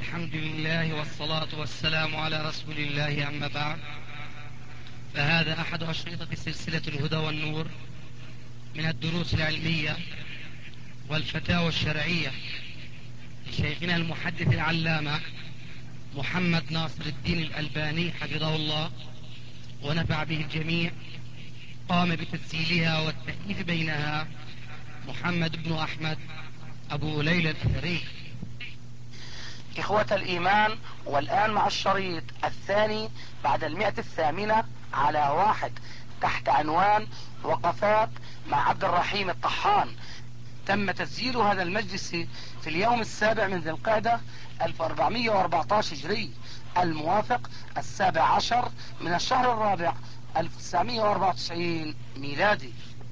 الحمد لله والصلاة والسلام على رسول الله، أما بعد، فهذا أحد أشرطة سلسلة الهدى والنور من الدروس العلمية والفتاوى الشرعية لشيخنا المحدث العلامة محمد ناصر الدين الألباني حفظه الله ونفع به الجميع. قام بتسجيلها والتأليف بينها محمد بن أحمد أبو ليلى الأثري. إخوة الإيمان، والآن مع الشريط الثاني بعد 108 على 1 تحت عنوان وقفات مع عبد الرحيم الطحان. تم تسجيل هذا المجلس في اليوم 7 من ذي القعدة 1414 هجري، الموافق 17 من الشهر الرابع 1994 ميلادي.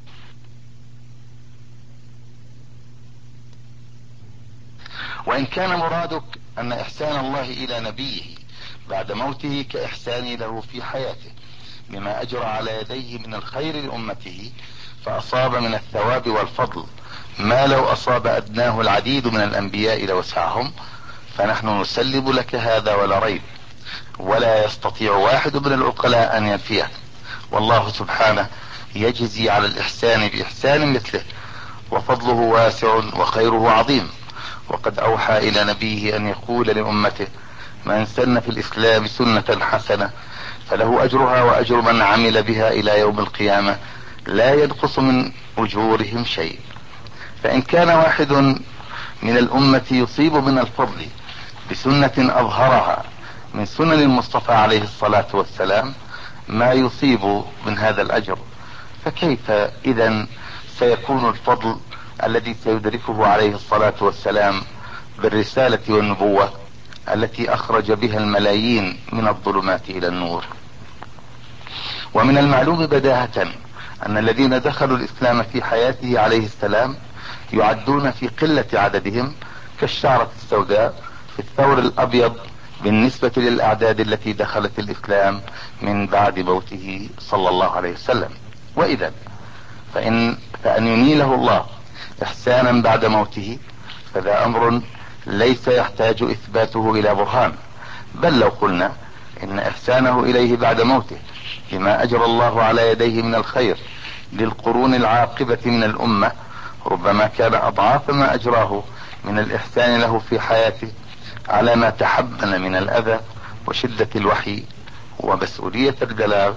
وإن كان مرادك أن إحسان الله إلى نبيه بعد موته كإحسانه له في حياته بما أجرى على يديه من الخير لأمته، فأصاب من الثواب والفضل ما لو أصاب أدناه العديد من الأنبياء لوسعهم، فنحن نسلم لك هذا ولا ريب، ولا يستطيع واحد من العقلاء أن ينفيه. والله سبحانه يجزي على الإحسان بإحسان مثله، وفضله واسع وخيره عظيم. وقد أوحى إلى نبيه أن يقول لأمته: من سن في الإسلام سنة حسنة فله أجرها وأجر من عمل بها إلى يوم القيامة لا ينقص من أجورهم شيء. فإن كان واحد من الأمة يصيب من الفضل بسنة أظهرها من سنن المصطفى عليه الصلاة والسلام ما يصيب من هذا الأجر، فكيف إذن سيكون الفضل الذي سيدركه عليه الصلاة والسلام بالرسالة والنبوة التي أخرج بها الملايين من الظلمات إلى النور؟ ومن المعلوم بداهة أن الذين دخلوا الإسلام في حياته عليه السلام يعدون في قلة عددهم كالشعرة السوداء في الثور الأبيض بالنسبة للأعداد التي دخلت الإسلام من بعد موته صلى الله عليه وسلم. وإذا فأن ينيله الله إحسانا بعد موته فذا أمر ليس يحتاج إثباته إلى برهان، بل لو قلنا إن إحسانه إليه بعد موته بما أجرى الله على يديه من الخير للقرون العاقبة من الأمة ربما كان أضعاف ما أجراه من الإحسان له في حياته على ما تحمل من الأذى وشدة الوحي ومسؤولية البلاغ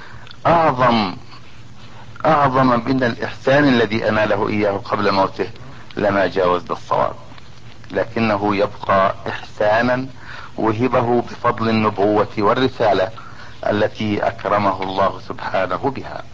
أعظم من الإحسان الذي أناله إياه قبل موته لما جاوز الصواب، لكنه يبقى إحسانا وهبه بفضل النبوة والرسالة التي أكرمه الله سبحانه بها.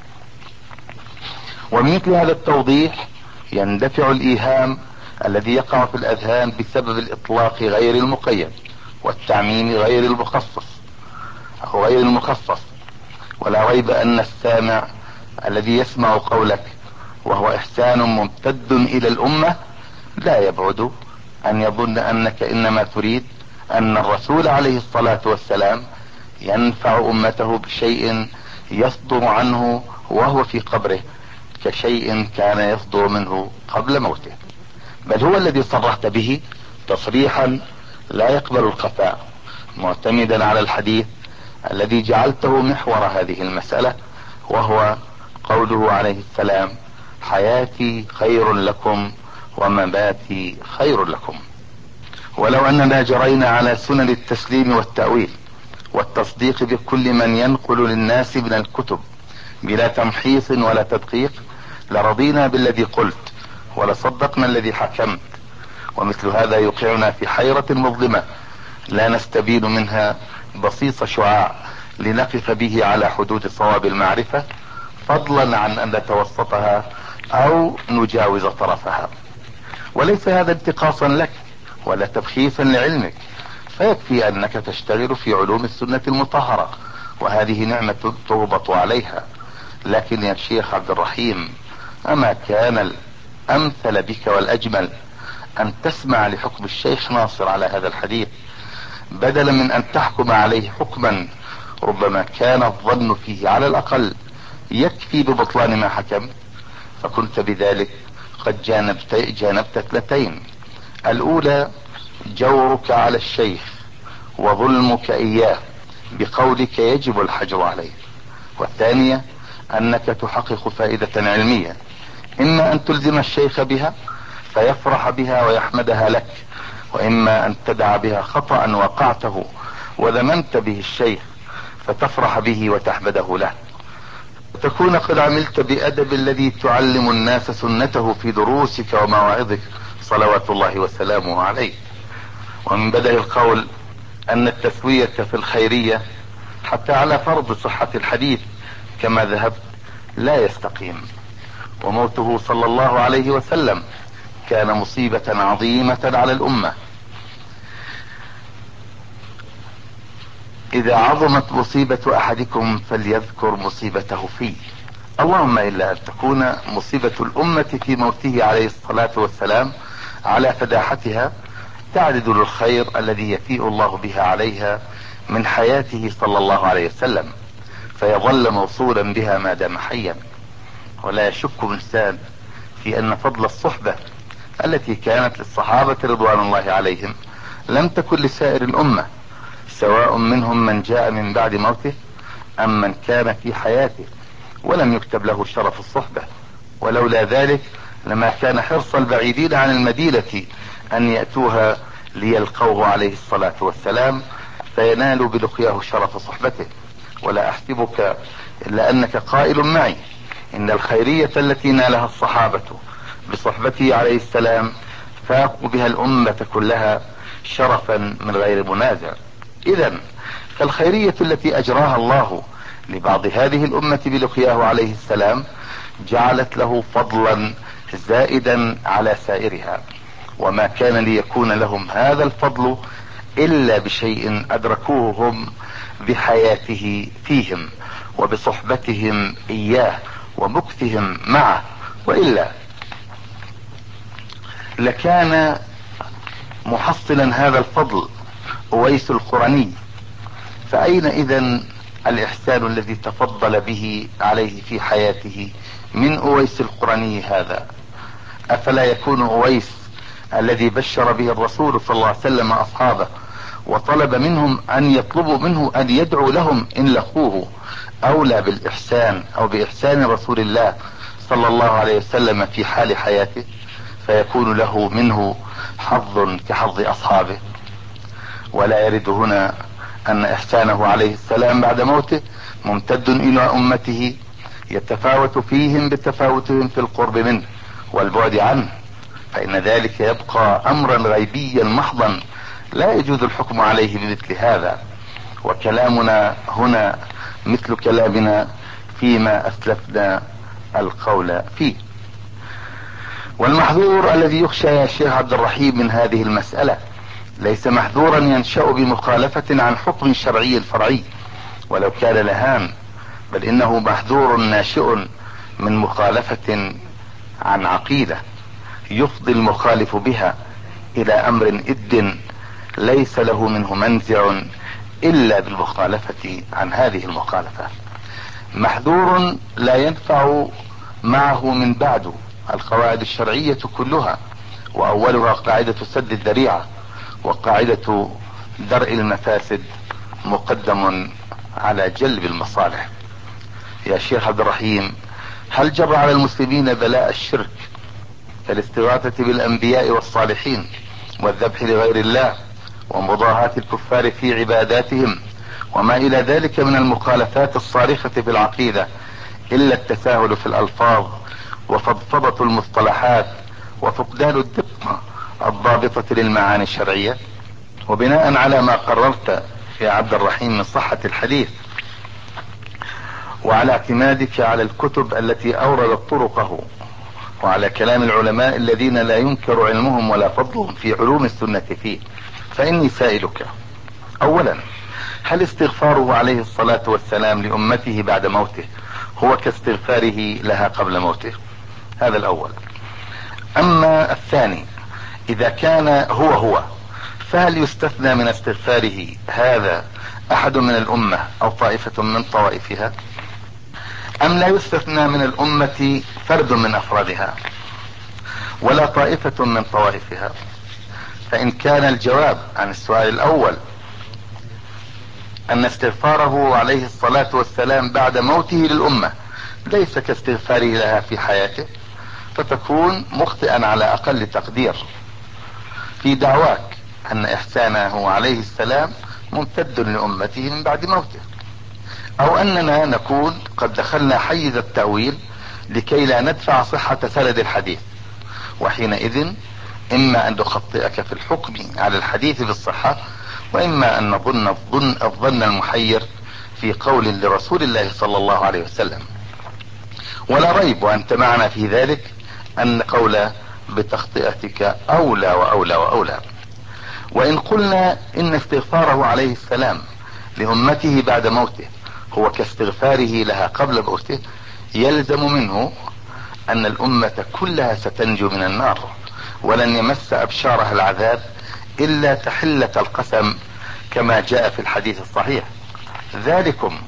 ومثل هذا التوضيح يندفع الإيهام الذي يقع في الأذهان بسبب الإطلاق غير المقيد والتعميم غير المخصص أو غير المخصص. ولا ريب أن السامع الذي يسمع قولك وهو إحسان ممتد إلى الأمة لا يبعد أن يظن أنك إنما تريد أن الرسول عليه الصلاة والسلام ينفع أمته بشيء يصدر عنه وهو في قبره كشيء كان يصدر منه قبل موته، بل هو الذي صرحت به تصريحا لا يقبل الخفاء، معتمدا على الحديث الذي جعلته محور هذه المسألة، وهو قوله عليه السلام: حياتي خير لكم ومماتي خير لكم. ولو أننا جرينا على سنن التسليم والتأويل والتصديق بكل من ينقل للناس من الكتب بلا تمحيص ولا تدقيق لرضينا بالذي قلت ولصدقنا الذي حكمت، ومثل هذا يوقعنا في حيرة مظلمة لا نستبين منها بسيط شعاع لنقف به على حدود صواب المعرفة، فضلا عن أن نتوسطها أو نجاوز طرفها. وليس هذا انتقاصا لك ولا تبخيسا لعلمك، فيكفي أنك تشتغل في علوم السنة المطهرة وهذه نعمة تربط عليها. لكن يا شيخ عبد الرحيم، أما كان الأمثل بك والأجمل أن تسمع لحكم الشيخ ناصر على هذا الحديث بدلا من أن تحكم عليه حكما ربما كان الظن فيه على الأقل يكفي ببطلان ما حكم، فكنت بذلك قد جانبت اثنتين: الأولى جورك على الشيخ وظلمك اياه بقولك يجب الحجر عليه. والثانية انك تحقق فائدة علمية، اما ان تلزم الشيخ بها فيفرح بها ويحمدها لك، واما ان تدع بها خطأ وقعته وذممت به الشيخ فتفرح به وتحمده له، وتكون قد عملت بأدب الذي تعلم الناس سنته في دروسك ومواعظك صلوات الله وسلامه عليه. ومن بدء القول ان التسوية في الخيرية حتى على فرض صحة الحديث كما ذهبت لا يستقيم. وموته صلى الله عليه وسلم كان مصيبة عظيمة على الامة. اذا عظمت مصيبة احدكم فليذكر مصيبته فيه، اللهم الا ان تكون مصيبة الامة في موته عليه الصلاة والسلام على فداحتها تعدد للخير الذي يفيء الله بها عليها من حياته صلى الله عليه وسلم، فيظل موصولا بها ما دام حيا. ولا يشك انسان في ان فضل الصحبة التي كانت للصحابة رضوان الله عليهم لم تكن لسائر الامة، سواء منهم من جاء من بعد موته ام من كان في حياته ولم يكتب له شرف الصحبة. ولولا ذلك لما كان حرص البعيدين عن المدينة ان يأتوها ليلقوه عليه الصلاة والسلام فينالوا بلقياه شرف صحبته. ولا احسبك الا انك قائل معي ان الخيرية التي نالها الصحابة بصحبته عليه السلام فاقوا بها الامة كلها شرفا من غير منازع. اذا فالخيرية التي اجراها الله لبعض هذه الامة بلقياه عليه السلام جعلت له فضلا زائدا على سائرها، وما كان ليكون لهم هذا الفضل الا بشيء ادركوه هم بحياته فيهم وبصحبتهم اياه ومكثهم معه، والا لكان محصلا هذا الفضل اويس القرني. فاين اذن الاحسان الذي تفضل به عليه في حياته من اويس القرني هذا؟ افلا يكون اويس الذي بشر به الرسول صلى الله عليه وسلم اصحابه وطلب منهم ان يطلبوا منه ان يدعو لهم ان لقوه اولى بالاحسان او باحسان رسول الله صلى الله عليه وسلم في حال حياته، فيكون له منه حظ كحظ اصحابه؟ ولا يرد هنا ان احسانه عليه السلام بعد موته ممتد الى امته يتفاوت فيهم بتفاوتهم في القرب منه والبعد عنه، فان ذلك يبقى امرا غيبيا محضا لا يجوز الحكم عليه بمثل هذا. وكلامنا هنا مثل كلامنا فيما اسلفنا القول فيه. والمحذور الذي يخشى يا شيخ عبد الرحيم من هذه المسألة ليس محذورا ينشأ بمخالفة عن حكم شرعي فرعي ولو كان لهان، بل انه محذور ناشئ من مخالفة عن عقيدة يفضي المخالف بها الى امر إد ليس له منه منزع الا بالمخالفة عن هذه المخالفة. محذور لا ينفع معه من بعد القواعد الشرعية كلها، واولها قاعدة سد الذريعة وقاعدة درء المفاسد مقدم على جلب المصالح. يا شيخ عبد الرحيم، هل جرى على المسلمين بلاء الشرك كالاستغاثة بالانبياء والصالحين والذبح لغير الله ومضاهاة الكفار في عباداتهم وما الى ذلك من المخالفات الصارخة في العقيدة الا التساهل في الالفاظ وفضفضة المصطلحات وفقدان الدقة الضابطة للمعاني الشرعية؟ وبناء على ما قررت يا عبد الرحيم من صحة الحديث وعلى اعتمادك على الكتب التي اوردت طرقه وعلى كلام العلماء الذين لا ينكر علمهم ولا فضلهم في علوم السنة فيه، فاني سائلك: اولا، هل استغفاره عليه الصلاة والسلام لامته بعد موته هو كاستغفاره لها قبل موته؟ هذا الاول. اما الثاني، اذا كان هو فهل يستثنى من استغفاره هذا احد من الامة او طائفة من طوائفها، ام لا يستثنى من الامة فرد من افرادها ولا طائفة من طوائفها؟ فإن كان الجواب عن السؤال الأول أن استغفاره عليه الصلاة والسلام بعد موته للأمة ليس كاستغفاره لها في حياته، فتكون مخطئا على أقل تقدير في دعواك أن إحسانه عليه السلام ممتد لأمته من بعد موته، أو أننا نكون قد دخلنا حيز التأويل لكي لا ندفع صحة سند الحديث، وحينئذ إما أن نخطئك في الحكم على الحديث بالصحة، وإما أن نظن الظن المحير في قول لرسول الله صلى الله عليه وسلم. ولا ريب وأنت معنا في ذلك أن قول بتخطئتك أولى وأولى وأولى. وإن قلنا إن استغفاره عليه السلام لأمته بعد موته هو كاستغفاره لها قبل موته، يلزم منه أن الأمة كلها ستنجو من النار ولن يمس أبشارها العذاب إلا تحلة القسم كما جاء في الحديث الصحيح. ذلكم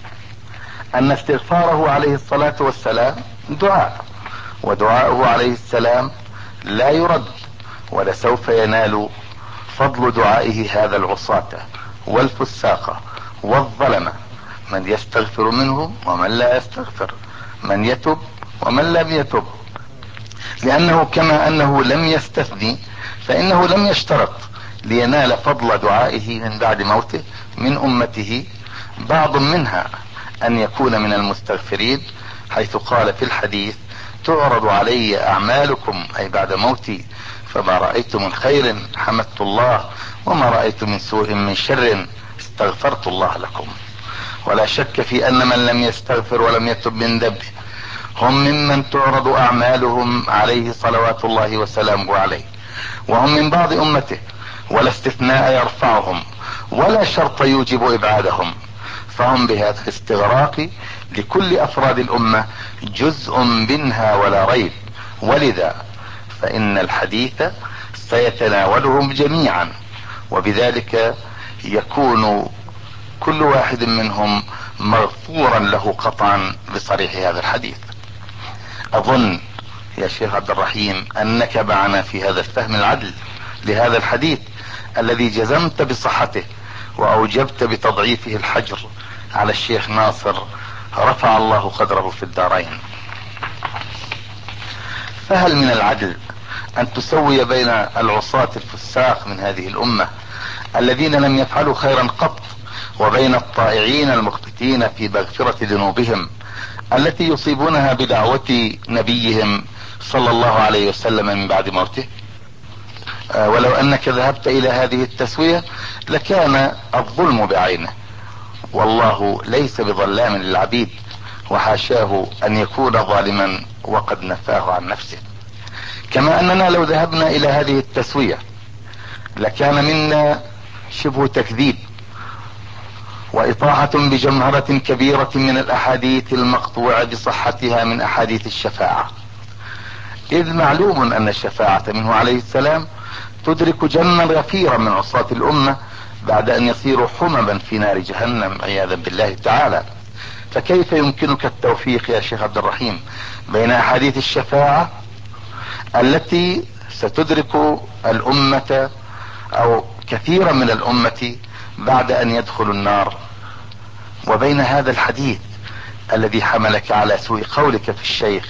أن استغفاره عليه الصلاة والسلام دعاء، ودعاؤه عليه السلام لا يرد، ولسوف ينال فضل دعائه هذا العصاة والفساق والظلمة، من يستغفر منهم ومن لا يستغفر، من يتب ومن لم يتب، لأنه كما أنه لم يستثني فإنه لم يشترط لينال فضل دعائه من بعد موته من أمته بعض منها أن يكون من المستغفرين، حيث قال في الحديث: تعرض علي أعمالكم أي بعد موتي، فما رأيت من خير حمدت الله، وما رأيت من سوء من شر استغفرت الله لكم. ولا شك في أن من لم يستغفر ولم يتب من ذنبه هم ممن تعرض أعمالهم عليه صلوات الله وسلامه عليه، وهم من بعض أمته، ولا استثناء يرفعهم ولا شرط يوجب إبعادهم، فهم بهذا الاستغراق لكل أفراد الأمة جزء منها ولا ريب. ولذا فإن الحديث سيتناولهم جميعا، وبذلك يكون كل واحد منهم مغفورا له قطعا بصريح هذا الحديث. أظن يا شيخ عبد الرحيم أنك معنا في هذا الفهم العدل لهذا الحديث الذي جزمت بصحته وأوجبت بتضعيفه الحجر على الشيخ ناصر رفع الله قدره في الدارين. فهل من العدل أن تسوي بين العصاة الفساق من هذه الأمة الذين لم يفعلوا خيرا قط وبين الطائعين المخبتين في مغفرة ذنوبهم التي يصيبونها بدعوة نبيهم صلى الله عليه وسلم من بعد موته؟ ولو أنك ذهبت إلى هذه التسوية لكان الظلم بعينه، والله ليس بظلام للعبيد، وحاشاه أن يكون ظالما وقد نفاه عن نفسه. كما أننا لو ذهبنا إلى هذه التسوية لكان منا شبه تكذيب وإطاحة بجمهرة كبيرة من الأحاديث المقطوع بصحتها من أحاديث الشفاعة، إذ معلوم أن الشفاعة منه عليه السلام تدرك جما غفيرا من عصاة الأمة بعد أن يصيروا حمما في نار جهنم عياذا بالله تعالى. فكيف يمكنك التوفيق يا شيخ عبد الرحيم بين أحاديث الشفاعة التي ستدرك الأمة أو كثيرا من الأمة بعد أن يدخلوا النار، وبين هذا الحديث الذي حملك على سوء قولك في الشيخ،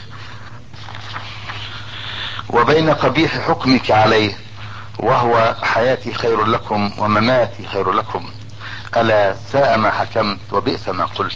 وبين قبيح حكمك عليه وهو حياتي خير لكم ومماتي خير لكم؟ ألا ساء ما حكمت وبئس ما قلت.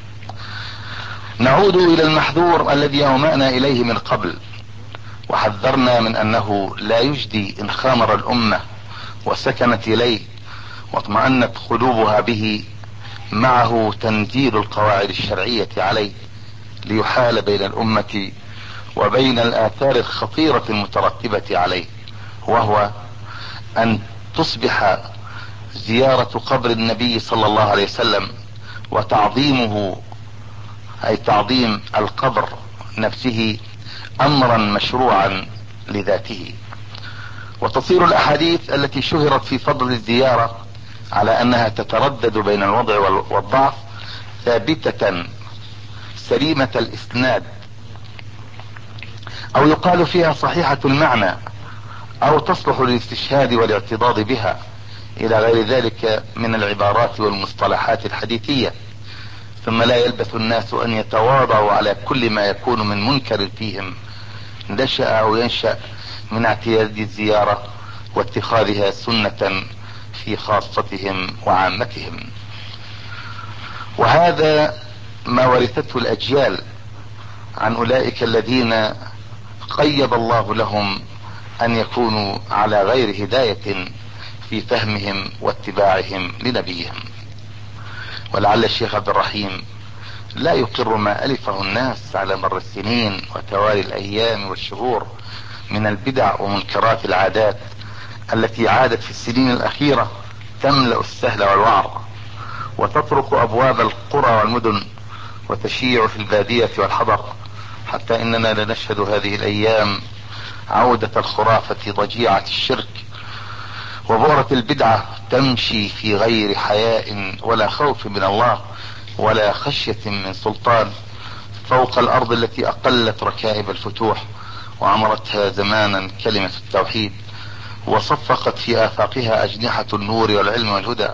نعود إلى المحذور الذي أومأنا إليه من قبل، وحذرنا من أنه لا يجدي إن خامر الأمة وسكنت إليه واطمأنت قلوبها به معه تنزيل القواعد الشرعية عليه ليحال بين الأمة وبين الآثار الخطيرة المترتبة عليه، وهو أن تصبح زيارة قبر النبي صلى الله عليه وسلم وتعظيمه أي تعظيم القبر نفسه أمرا مشروعا لذاته، وتصير الأحاديث التي شهرت في فضل الزيارة على أنها تتردد بين الوضع والضعف ثابتة سليمة الإسناد، أو يقال فيها صحيحة المعنى، او تصلح للاستشهاد والاعتضاض بها الى غير ذلك من العبارات والمصطلحات الحديثية. ثم لا يلبث الناس ان يتواضعوا على كل ما يكون من منكر فيهم نشأ او ينشأ من اعتياد الزيارة واتخاذها سنة في خاصتهم وعامتهم. وهذا ما ورثته الاجيال عن اولئك الذين قيض الله لهم ان يكونوا على غير هداية في فهمهم واتباعهم لنبيهم. ولعل الشيخ عبد الرحيم لا يقر ما الفه الناس على مر السنين وتوالي الايام والشهور من البدع ومنكرات العادات التي عادت في السنين الاخيرة تملأ السهل والوعر وتطرق ابواب القرى والمدن وتشيع في البادية والحضر، حتى اننا لنشهد هذه الايام عودة الخرافة ضجيعة الشرك وبؤرة البدعة تمشي في غير حياء ولا خوف من الله ولا خشية من سلطان فوق الارض التي اقلت ركائب الفتوح وعمرتها زمانا كلمة التوحيد وصفقت في افاقها اجنحة النور والعلم والهدى.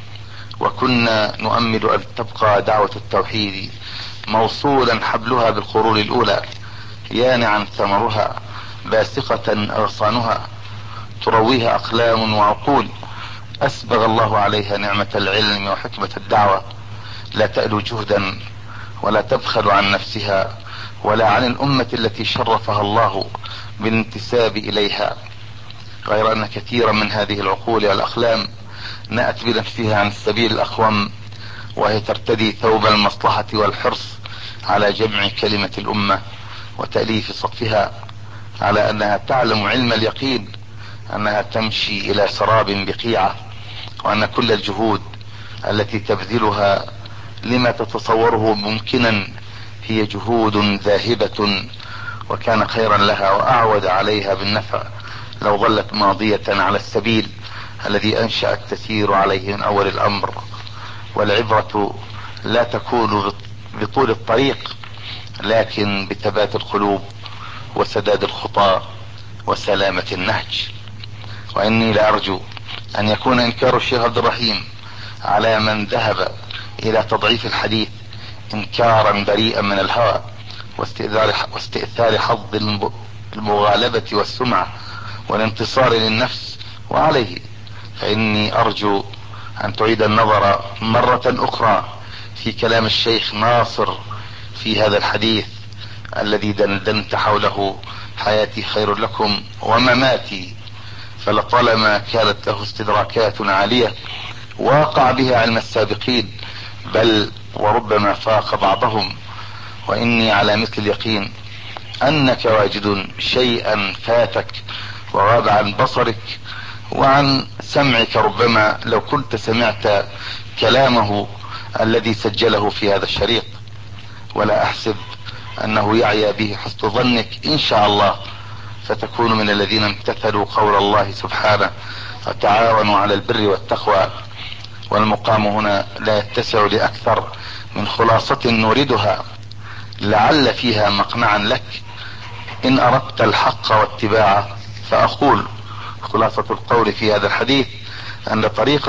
وكنا نؤمل ان تبقى دعوة التوحيد موصولا حبلها بالقرون الاولى يانعا ثمرها باسقة اغصانها ترويها اقلام وعقول اسبغ الله عليها نعمة العلم وحكمة الدعوة، لا تألو جهدا ولا تبخل عن نفسها ولا عن الامة التي شرفها الله بالانتساب اليها، غير ان كثيرا من هذه العقول والاقلام نأت بنفسها عن السبيل الاقوم وهي ترتدي ثوب المصلحة والحرص على جمع كلمة الامة وتأليف صفها، على انها تعلم علم اليقين انها تمشي الى سراب بقيعة، وان كل الجهود التي تبذلها لما تتصوره ممكنا هي جهود ذاهبة، وكان خيرا لها واعود عليها بالنفع لو ظلت ماضية على السبيل الذي انشأت تسير عليه من اول الامر. والعبرة لا تكون بطول الطريق لكن بثبات القلوب وسداد الخطى وسلامة النهج. واني لارجو ان يكون انكار الشيخ عبد الرحيم على من ذهب الى تضعيف الحديث انكارا بريئا من الهوى واستئثار حظ المغالبة والسمعة والانتصار للنفس، وعليه فاني ارجو ان تعيد النظر مرة اخرى في كلام الشيخ ناصر في هذا الحديث الذي دندنت حوله حياتي خير لكم ومماتي، فلطالما كانت له استدراكات عالية واقع بها علم السابقين بل وربما فاق بعضهم. واني على مثل اليقين انك واجد شيئا فاتك وغاب عن بصرك وعن سمعك، ربما لو كنت سمعت كلامه الذي سجله في هذا الشريط، ولا احسب انه يعيا به حسن ظنك ان شاء الله، فتكون من الذين امتثلوا قول الله سبحانه وتعاونوا على البر والتقوى. والمقام هنا لا يتسع لأكثر من خلاصة نوردها لعل فيها مقنعا لك إن أردت الحق واتباعه. فأقول خلاصة القول في هذا الحديث أن طريق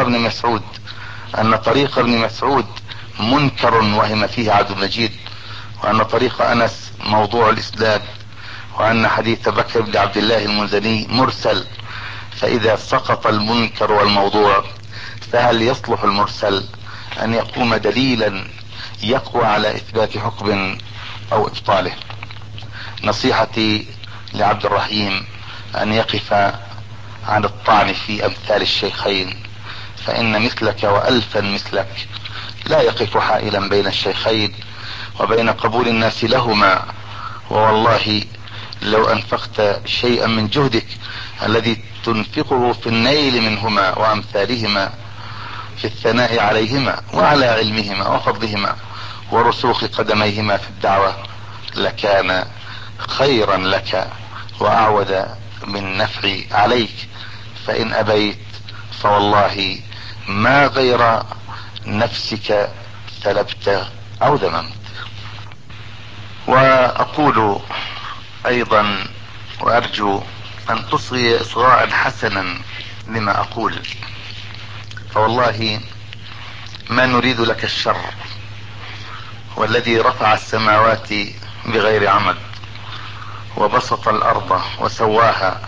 ابن مسعود منكر وهم فيه عبد المجيد، وأن طريق أنس موضوع الإسناد، وأن حديث بكر بن عبد الله المنزلي مرسل. فإذا سقط المنكر والموضوع فهل يصلح المرسل أن يقوم دليلا يقوى على إثبات حكم أو إبطاله؟ نصيحتي لعبد الرحيم أن يقف عن الطعن في أمثال الشيخين، فإن مثلك وألفا مثلك لا يقف حائلا بين الشيخين وبين قبول الناس لهما. ووالله لو أنفقت شيئا من جهدك الذي تنفقه في النيل منهما وأمثالهما في الثناء عليهما وعلى علمهما وفضلهما ورسوخ قدميهما في الدعوة لكان خيرا لك وأعود من نفع عليك، فإن أبيت فوالله ما غير نفسك سلبت أو ذممت. وأقول أيضا وأرجو ان تصغي اصغاء حسنا لما اقول، فوالله ما نريد لك الشر، والذي رفع السماوات بغير عمد وبسط الارض وسواها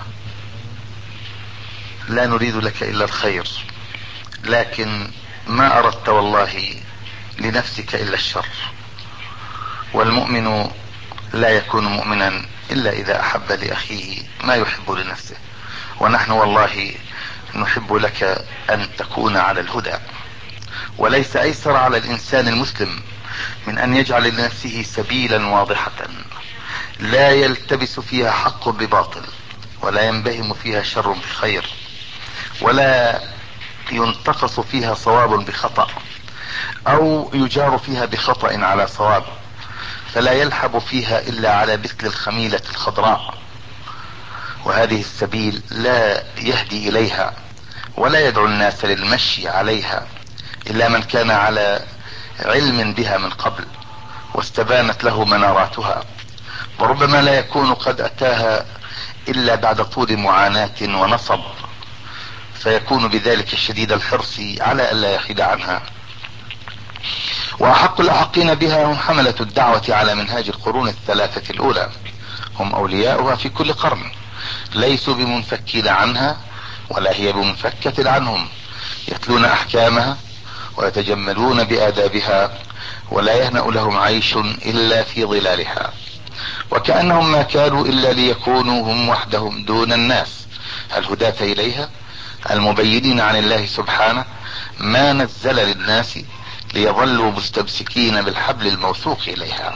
لا نريد لك الا الخير، لكن ما اردت والله لنفسك الا الشر، والمؤمن لا يكون مؤمنا الا اذا احب لاخيه ما يحب لنفسه، ونحن والله نحب لك ان تكون على الهدى. وليس ايسر على الانسان المسلم من ان يجعل لنفسه سبيلا واضحة لا يلتبس فيها حق بباطل، ولا ينبهم فيها شر بخير، ولا ينتقص فيها صواب بخطأ، او يجار فيها بخطأ على صواب، فلا يلحب فيها الا على مثل الخميلة الخضراء. وهذه السبيل لا يهدي اليها ولا يدعو الناس للمشي عليها الا من كان على علم بها من قبل واستبانت له مناراتها، وربما لا يكون قد اتاها الا بعد طول معاناة ونصب، فيكون بذلك شديد الحرص على الا يحيد عنها. واحق الاحقين بها هم حملة الدعوة على منهاج القرون الثلاثة الاولى، هم اولياؤها في كل قرن، ليسوا بمنفكين عنها ولا هي بمنفكة عنهم، يتلون احكامها ويتجملون بادابها، ولا يهنأ لهم عيش الا في ظلالها، وكأنهم ما كانوا الا ليكونوا هم وحدهم دون الناس الهداة اليها، المبينين عن الله سبحانه ما نزل للناس ليظلوا مستمسكين بالحبل الموثوق اليها.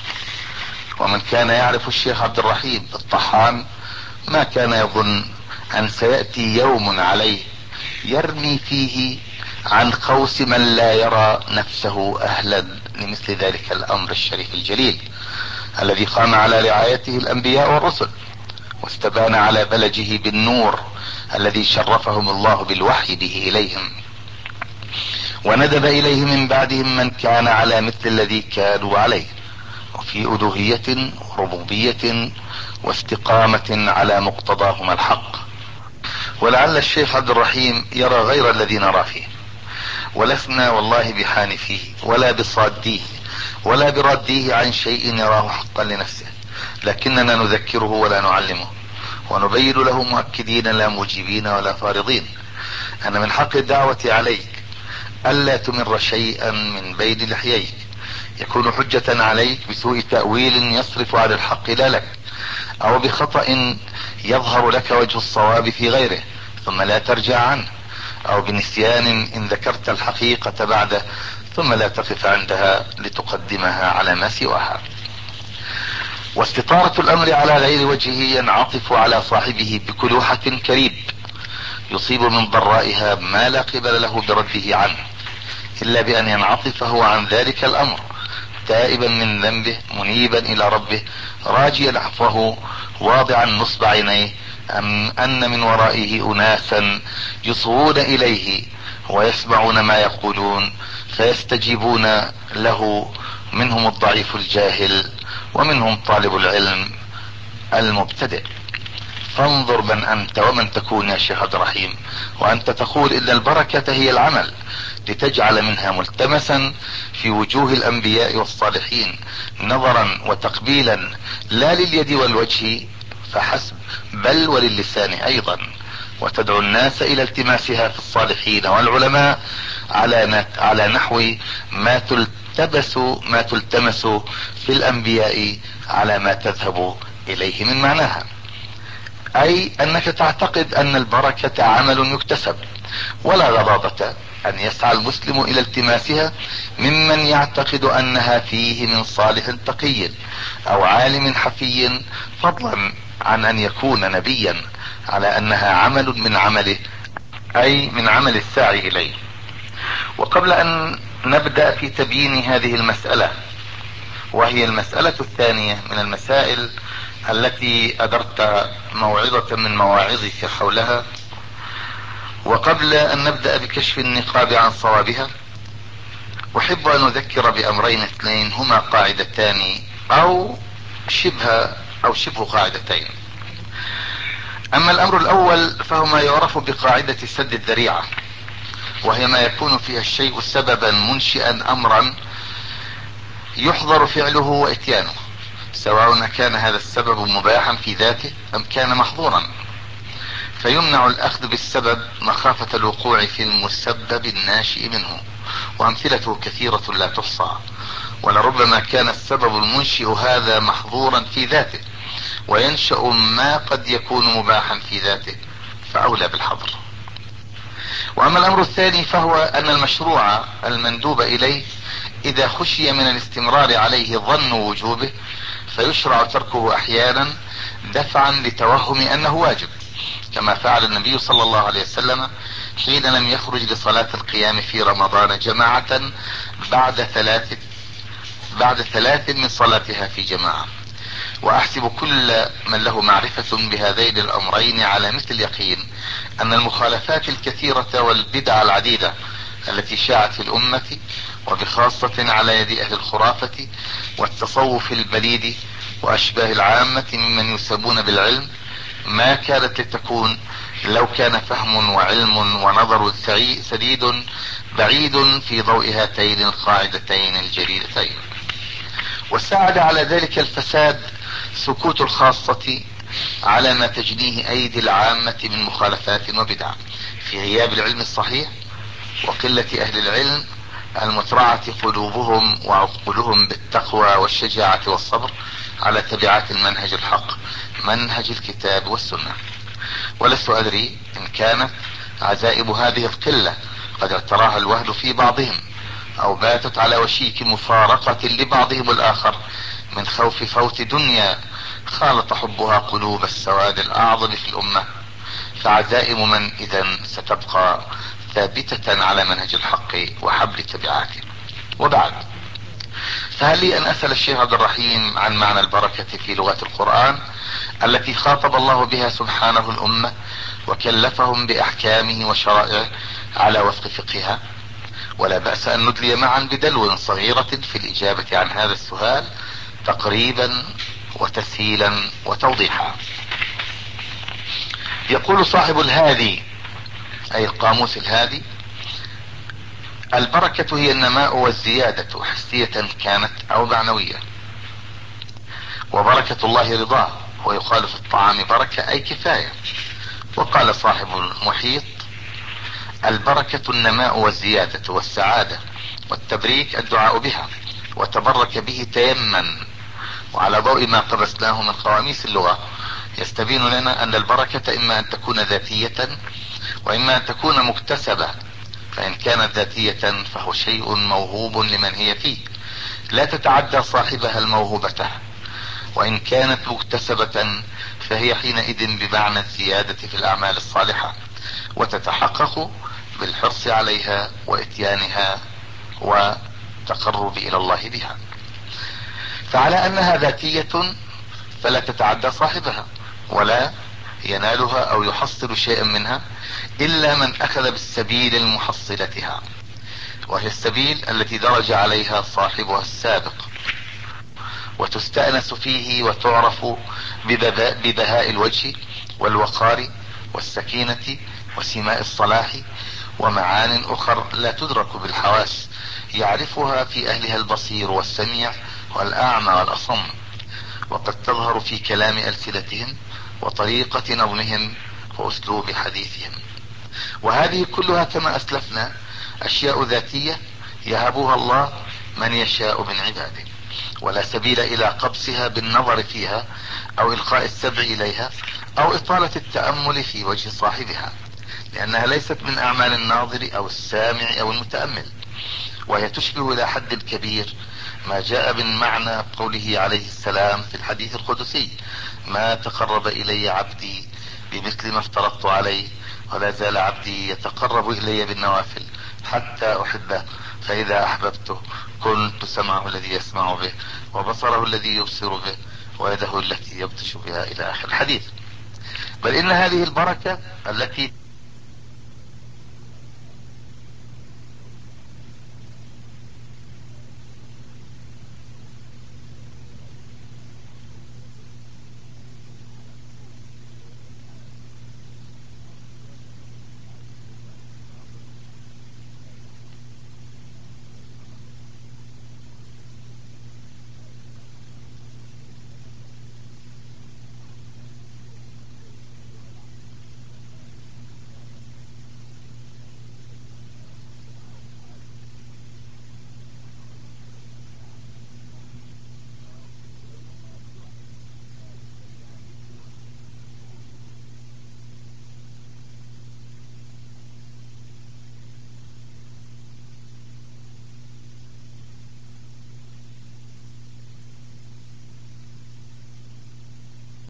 ومن كان يعرف الشيخ عبد الرحيم الطحان ما كان يظن ان سيأتي يوم عليه يرمي فيه عن قوس من لا يرى نفسه اهلا لمثل ذلك الامر الشريف الجليل، الذي قام على رعايته الانبياء والرسل، واستبان على بلجه بالنور الذي شرفهم الله بالوحي به اليهم، وندب اليه من بعدهم من كان على مثل الذي كانوا عليه، وفي الوهية وربوبية واستقامة على مقتضاهما الحق. ولعل الشيخ عبد الرحيم يرى غير الذي نرى فيه، ولسنا والله بحانفيه ولا بصاديه ولا براديه عن شيء يراه حقا لنفسه، لكننا نذكره ولا نعلمه، ونبين له مؤكدين لا موجبين ولا فارضين ان من حق الدعوة عليك الا تمر شيئا من بين لحييك يكون حجة عليك بسوء تأويل يصرف عن الحق لا لك، او بخطأ يظهر لك وجه الصواب في غيره ثم لا ترجع عنه، او بنسيان ان ذكرت الحقيقة بعده ثم لا تقف عندها لتقدمها على ما سواها. واستطارة الامر على غير وجهه ينعطف على صاحبه بكلوحة كريب يصيب من ضرائها ما لا قبل له برده عنه، الا بان ينعطف هو عن ذلك الامر تائبا من ذنبه منيبا الى ربه راجيا عفوه واضعا نصب عينيه ان من ورائه اناسا يصغون اليه ويسمعون ما يقولون فيستجيبون له، منهم الضعيف الجاهل ومنهم طالب العلم المبتدئ. فانظر من انت ومن تكون يا شيخ عبد الرحيم، وانت تقول ان البركة هي العمل لتجعل منها ملتمسا في وجوه الانبياء والصالحين نظرا وتقبيلا لا لليد والوجه فحسب بل وللسان ايضا، وتدعو الناس الى التماسها في الصالحين والعلماء على نحو ما تلتمس في الانبياء على ما تذهب اليه من معناها، اي انك تعتقد ان البركة عمل يكتسب، ولا غضاضة ان يسعى المسلم الى التماسها ممن يعتقد انها فيه من صالح تقي او عالم حفي، فضلا عن ان يكون نبيا، على انها عمل من عمله اي من عمل الساعي اليه. وقبل ان نبدأ في تبيين هذه المسألة، وهي المسألة الثانية من المسائل التي أدرت موعظة من مواعظك حولها، وقبل أن نبدأ بكشف النقاب عن صوابها، أحب أن أذكر بأمرين اثنين هما قاعدتان أو شبه قاعدتين. اما الامر الاول فهو ما يعرف بقاعدة سد الذريعة، وهي ما يكون فيها الشيء سببا منشئا امرا يحظر فعله واتيانه، سواء كان هذا السبب مباحا في ذاته ام كان محظورا، فيمنع الاخذ بالسبب مخافة الوقوع في المسبب الناشئ منه. وامثلته كثيرة لا تحصى، ولربما كان السبب المنشئ هذا محظورا في ذاته وينشأ ما قد يكون مباحا في ذاته، فاولى بالحظر. واما الامر الثاني فهو ان المشروع المندوب اليه اذا خشي من الاستمرار عليه ظن وجوبه فيشرع تركه احيانا دفعا لتوهم انه واجب، كما فعل النبي صلى الله عليه وسلم حين لم يخرج لصلاة القيام في رمضان جماعة بعد ثلاث من صلاتها في جماعة. واحسب كل من له معرفة بهذين الامرين على مثل اليقين ان المخالفات الكثيرة والبدع العديدة التي شاعت في الامة، وبخاصة على يد اهل الخرافة والتصوف البليد واشباه العامة ممن يسبون بالعلم، ما كانت لتكون لو كان فهم وعلم ونظر سديد بعيد في ضوء هاتين القاعدتين الجليلتين. وساعد على ذلك الفساد سكوت الخاصة على ما تجنيه ايدي العامة من مخالفات وبدع في غياب العلم الصحيح وقلة اهل العلم المترعة قلوبهم وعقولهم بالتقوى والشجاعة والصبر على تبعات المنهج الحق، منهج الكتاب والسنة. ولست ادري ان كانت عزائم هذه القلة قد اعتراها الوهن في بعضهم او باتت على وشيك مفارقة لبعضهم الاخر من خوف فوت دنيا خالط حبها قلوب السواد الاعظم في الامة، فعزائم من اذا ستبقى ثابتة على منهج الحق وحبل تبعاته. وبعد، فهل لي ان اسأل الشيخ عبد الرحيم عن معنى البركة في لغة القرآن التي خاطب الله بها سبحانه الامة وكلفهم باحكامه وشرائعه على وفق فقهها؟ ولا بأس ان ندلي معا بدلو صغيرة في الاجابة عن هذا السؤال تقريبا وتسهيلا وتوضيحا. يقول صاحب الهادي اي القاموس الهادي: البركة هي النماء والزيادة حسية كانت او معنوية، وبركة الله رضاه، ويقال في الطعام بركة اي كفاية. وقال صاحب المحيط: البركة النماء والزيادة والسعادة، والتبريك الدعاء بها، وتبرك به تيمن. وعلى ضوء ما قبسناه من قواميس اللغة يستبين لنا ان البركة اما ان تكون ذاتية واما ان تكون مكتسبة، فان كانت ذاتية فهو شيء موهوب لمن هي فيه لا تتعدى صاحبها الموهوبة، وان كانت مكتسبة فهي حينئذ بمعنى الزيادة في الاعمال الصالحة، وتتحقق بالحرص عليها واتيانها وتقرب الى الله بها. فعلى انها ذاتية فلا تتعدى صاحبها ولا ينالها او يحصل شيئا منها الا من اخذ بالسبيل المحصلتها، وهي السبيل التي درج عليها صاحبها السابق، وتستأنس فيه وتعرف ببهاء الوجه والوقار والسكينة وسماء الصلاح ومعان اخر لا تدرك بالحواس، يعرفها في اهلها البصير والسميع والاعمى والاصم، وقد تظهر في كلام ألسنتهم وطريقة نظمهم واسلوب حديثهم. وهذه كلها كما اسلفنا اشياء ذاتية يهبها الله من يشاء من عباده، ولا سبيل الى قبسها بالنظر فيها او القاء السبع اليها او اطالة التأمل في وجه صاحبها، لانها ليست من اعمال الناظر او السامع او المتأمل، وهي تشبه الى حد كبير ما جاء من معنى قوله عليه السلام في الحديث القدسي: ما تقرب الي عبدي بمثل ما افترضت عليه، ولا زال عبدي يتقرب الي بالنوافل حتى احبه، فاذا احببته كنت سمعه الذي يسمع به، وبصره الذي يبصر به، ويده التي يبطش بها، الى اخر الحديث. بل ان هذه البركة التي